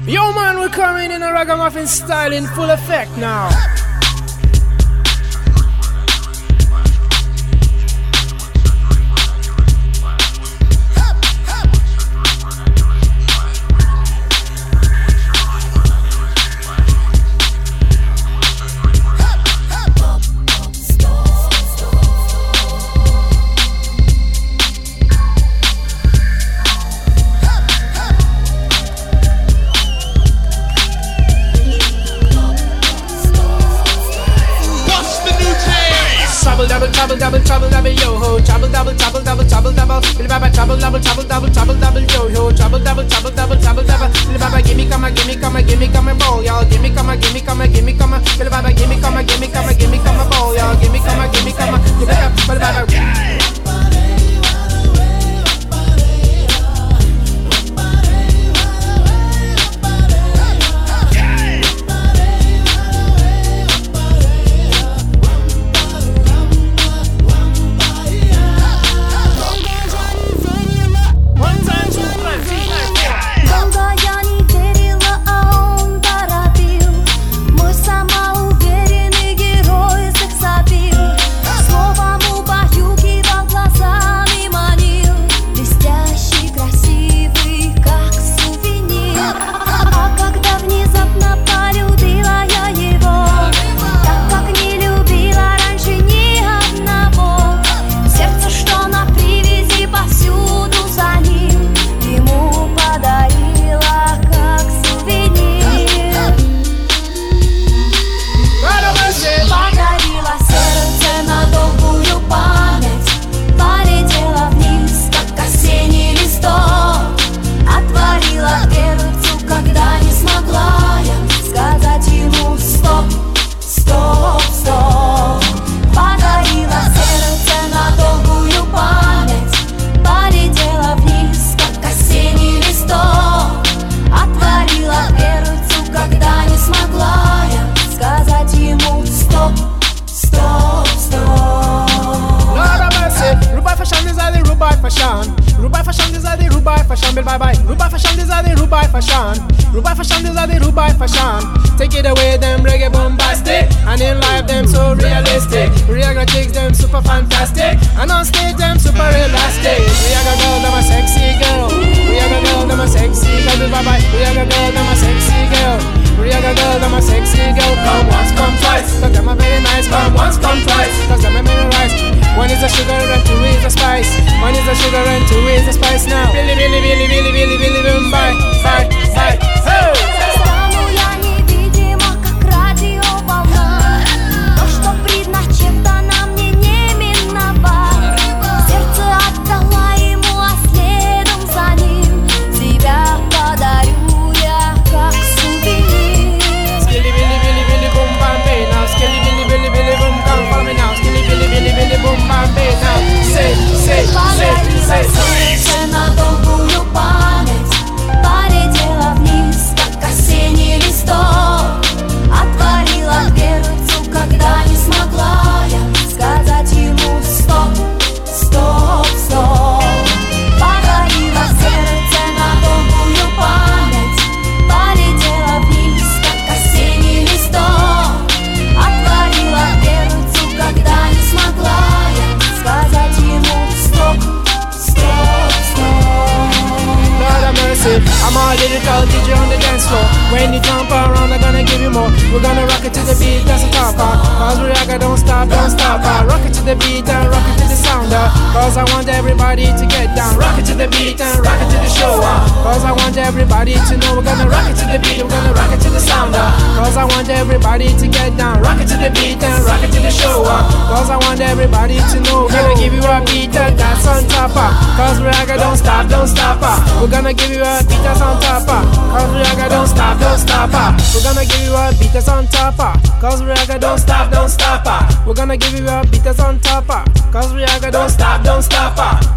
Yo man, we're coming in a ragamuffin style in full effect now. Trouble double yo ho, trouble double Billy Baba trouble double yo ho, trouble double Billy Baba gimme come ball y'all, gimme come Billy Baba gimme come ball y'all, gimme come Billy Baba. Take it away, them reggae bombastic, and in life them so realistic. Reaga chicks them super fantastic, and on stage them super elastic. Reaga girl, them a sexy girl. Reaga girl, them a sexy girl. Bye-bye. Reaga girl, them a sexy girl. Reaga girl, them a sexy girl. Come once, come twice, cause them a very nice. Come once, come twice, cause them a very nice. One is a sugar and two is a spice. One is a sugar and two is a spice now. Billy, boom, bye, bye, bye, hey! Сердце на долгую память полетело вниз, как осенний листок. Отворила дверцу, когда не смогла я сказать ему стоп, стоп, стоп. Подарила сердце на долгую память полетело вниз, как осенний листок. Отворила дверцу, когда не смогла я сказать ему стоп. I'm a lyrical DJ on the dance floor. When you jump around, I'm gonna give you more. We're gonna rock it to the beat, that's a top part. Cause Reaga don't stop. Rock it to the beat and rock it to the sound. Cause I want everybody to get down. Rock it to the beat and rock it to the show. Cause I want everybody to know we're gonna rock it to the beat, we're gonna rock it to the sound. Cause I want everybody to get down. Rock it to the beat and rock it to the show. Cause I want everybody to know we're gonna give you a beat that's on top. Cause Reaga don't stop. We're gonna give you a beat that's on top. Cause Reaga don't stop. We're gonna give you a beat that's on top. Cause Reaga don't stop. We're gonna give you a beat that's on top. Cause Reaga don't stop.